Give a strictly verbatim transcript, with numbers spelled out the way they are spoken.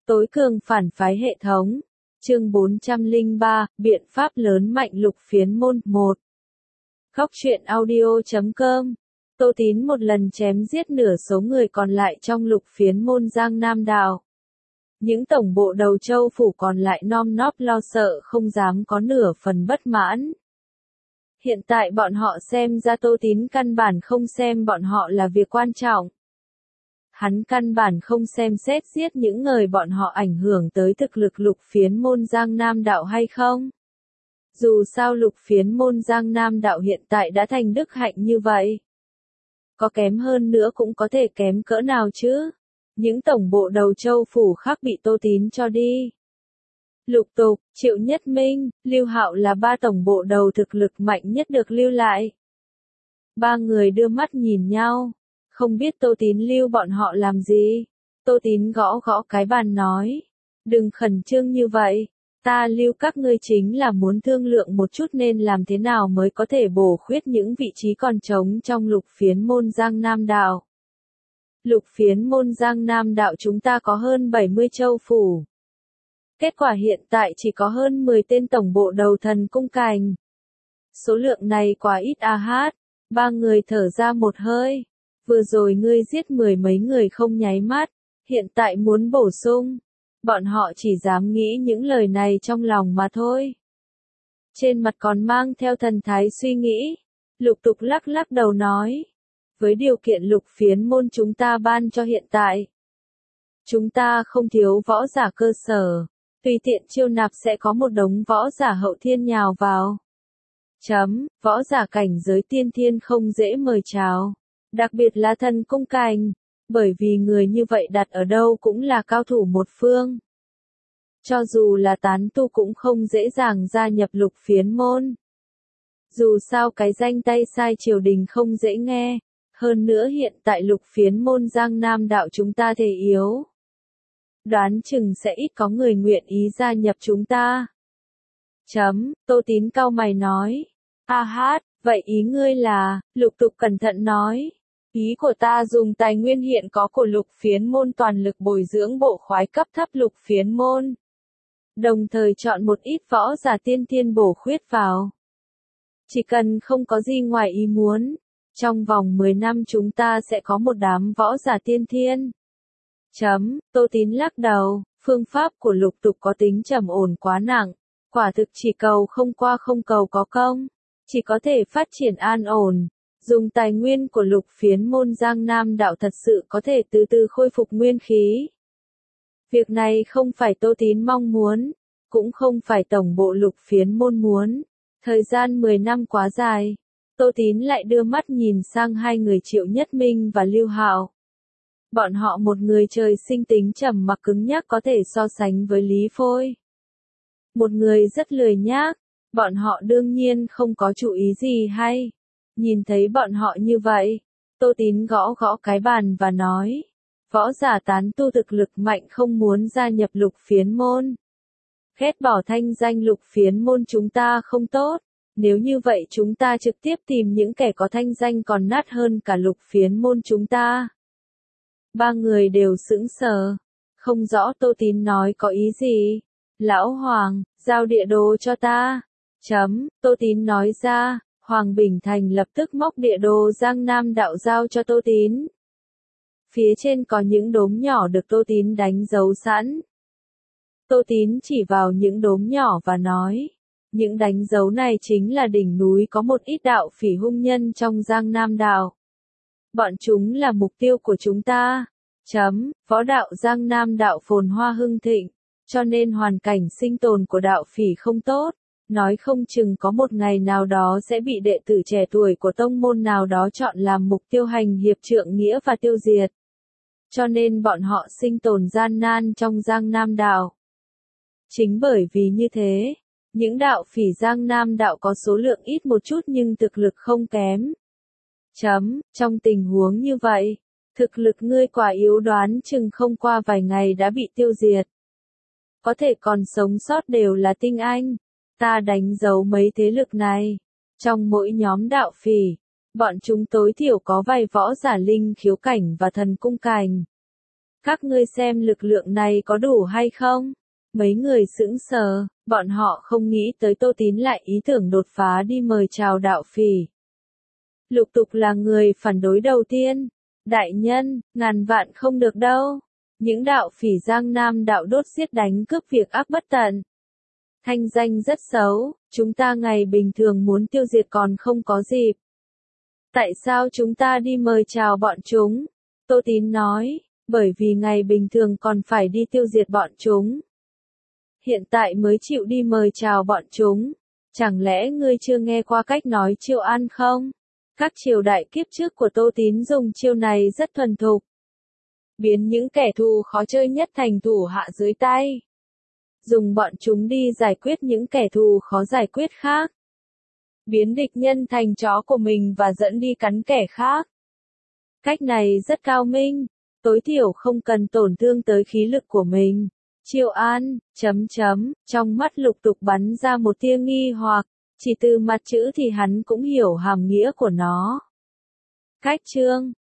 Tối cường phản phái hệ thống. Chương bốn trăm lẻ ba, biện pháp lớn mạnh lục phiến môn. một. Góc truyện audio chấm com. Tô Tín một lần chém giết nửa số người còn lại trong lục phiến môn Giang Nam Đạo. Những tổng bộ đầu châu phủ còn lại nom nóp lo sợ không dám có nửa phần bất mãn. Hiện tại bọn họ xem ra Tô Tín căn bản không xem bọn họ là việc quan trọng. Hắn căn bản không xem xét giết những người bọn họ ảnh hưởng tới thực lực lục phiến môn Giang Nam Đạo hay không. Dù sao lục phiến môn Giang Nam Đạo hiện tại đã thành đức hạnh như vậy. Có kém hơn nữa cũng có thể kém cỡ nào chứ. Những tổng bộ đầu châu phủ khác bị Tô Tín cho đi. Lục Tục, Triệu Nhất Minh, Lưu Hạo là ba tổng bộ đầu thực lực mạnh nhất được lưu lại. Ba người đưa mắt nhìn nhau. Không biết Tô Tín lưu bọn họ làm gì. Tô Tín gõ gõ cái bàn nói. Đừng khẩn trương như vậy. Ta lưu các ngươi chính là muốn thương lượng một chút nên làm thế nào mới có thể bổ khuyết những vị trí còn trống trong lục phiến môn Giang Nam Đạo. Lục phiến môn Giang Nam Đạo chúng ta có hơn bảy mươi châu phủ. Kết quả hiện tại chỉ có hơn mười tên tổng bộ đầu thần cung cành. Số lượng này quá ít a hát. Ba người thở ra một hơi. Vừa rồi ngươi giết mười mấy người không nháy mắt, hiện tại muốn bổ sung. Bọn họ chỉ dám nghĩ những lời này trong lòng mà thôi. Trên mặt còn mang theo thần thái suy nghĩ. Lục Tục lắc lắc đầu nói. Với điều kiện lục phiến môn chúng ta ban cho hiện tại. Chúng ta không thiếu võ giả cơ sở. Tùy tiện chiêu nạp sẽ có một đống võ giả hậu thiên nhào vào. Chấm, võ giả cảnh giới tiên thiên không dễ mời chào. Đặc biệt là thần cung cành, bởi vì người như vậy đặt ở đâu cũng là cao thủ một phương. Cho dù là tán tu cũng không dễ dàng gia nhập lục phiến môn. Dù sao cái danh tay sai triều đình không dễ nghe, hơn nữa hiện tại lục phiến môn Giang Nam Đạo chúng ta thể yếu. Đoán chừng sẽ ít có người nguyện ý gia nhập chúng ta. Chấm, Tô Tín cau mày nói. A hát, vậy ý ngươi là, Lục Tục cẩn thận nói. Ý của ta dùng tài nguyên hiện có của lục phiến môn toàn lực bồi dưỡng bộ khoái cấp thấp lục phiến môn. Đồng thời chọn một ít võ giả tiên thiên bổ khuyết vào. Chỉ cần không có gì ngoài ý muốn, trong vòng mười năm chúng ta sẽ có một đám võ giả tiên thiên. Chấm, Tô Tín lắc đầu, phương pháp của Lục Tục có tính trầm ổn quá nặng, quả thực chỉ cầu không qua không cầu có công, chỉ có thể phát triển an ổn. Dùng tài nguyên của lục phiến môn Giang Nam Đạo thật sự có thể từ từ khôi phục nguyên khí. Việc này không phải Tô Tín mong muốn, cũng không phải tổng bộ lục phiến môn muốn. Thời gian mười năm quá dài, Tô Tín lại đưa mắt nhìn sang hai người Triệu Nhất Minh và Lưu Hạo. Bọn họ một người trời sinh tính trầm mặc cứng nhắc có thể so sánh với Lý Phôi. Một người rất lười nhác, bọn họ đương nhiên không có chủ ý gì hay. Nhìn thấy bọn họ như vậy, Tô Tín gõ gõ cái bàn và nói, võ giả tán tu thực lực mạnh không muốn gia nhập lục phiến môn. Ghét bỏ thanh danh lục phiến môn chúng ta không tốt, nếu như vậy chúng ta trực tiếp tìm những kẻ có thanh danh còn nát hơn cả lục phiến môn chúng ta. Ba người đều sững sờ, không rõ Tô Tín nói có ý gì. Lão Hoàng, giao địa đồ cho ta. Chấm, Tô Tín nói ra. Hoàng Bình Thành lập tức móc địa đồ Giang Nam Đạo giao cho Tô Tín. Phía trên có những đốm nhỏ được Tô Tín đánh dấu sẵn. Tô Tín chỉ vào những đốm nhỏ và nói, những đánh dấu này chính là đỉnh núi có một ít đạo phỉ hung nhân trong Giang Nam Đạo. Bọn chúng là mục tiêu của chúng ta. Chấm, võ đạo Giang Nam Đạo phồn hoa hưng thịnh, cho nên hoàn cảnh sinh tồn của đạo phỉ không tốt. Nói không chừng có một ngày nào đó sẽ bị đệ tử trẻ tuổi của tông môn nào đó chọn làm mục tiêu hành hiệp trượng nghĩa và tiêu diệt. Cho nên bọn họ sinh tồn gian nan trong Giang Nam Đạo. Chính bởi vì như thế, những đạo phỉ Giang Nam Đạo có số lượng ít một chút nhưng thực lực không kém. Chấm, trong tình huống như vậy, thực lực ngươi quả yếu đoán chừng không qua vài ngày đã bị tiêu diệt. Có thể còn sống sót đều là tinh anh. Ta đánh dấu mấy thế lực này. Trong mỗi nhóm đạo phỉ, bọn chúng tối thiểu có vài võ giả linh khiếu cảnh và thần cung cành. Các ngươi xem lực lượng này có đủ hay không? Mấy người sững sờ, bọn họ không nghĩ tới Tô Tín lại ý tưởng đột phá đi mời chào đạo phỉ. Lục Tục là người phản đối đầu tiên. Đại nhân, ngàn vạn không được đâu. Những đạo phỉ Giang Nam đạo đốt giết đánh cướp việc ác bất tận. Thanh danh rất xấu, chúng ta ngày bình thường muốn tiêu diệt còn không có dịp. Tại sao chúng ta đi mời chào bọn chúng? Tô Tín nói, bởi vì ngày bình thường còn phải đi tiêu diệt bọn chúng. Hiện tại mới chịu đi mời chào bọn chúng. Chẳng lẽ ngươi chưa nghe qua cách nói chiêu an không? Các triều đại kiếp trước của Tô Tín dùng chiêu này rất thuần thục. Biến những kẻ thù khó chơi nhất thành thủ hạ dưới tay. Dùng bọn chúng đi giải quyết những kẻ thù khó giải quyết khác. Biến địch nhân thành chó của mình và dẫn đi cắn kẻ khác. Cách này rất cao minh, tối thiểu không cần tổn thương tới khí lực của mình. Chiêu an, chấm chấm, trong mắt Lục Tục bắn ra một tia nghi hoặc, chỉ từ mặt chữ thì hắn cũng hiểu hàm nghĩa của nó. Cách chương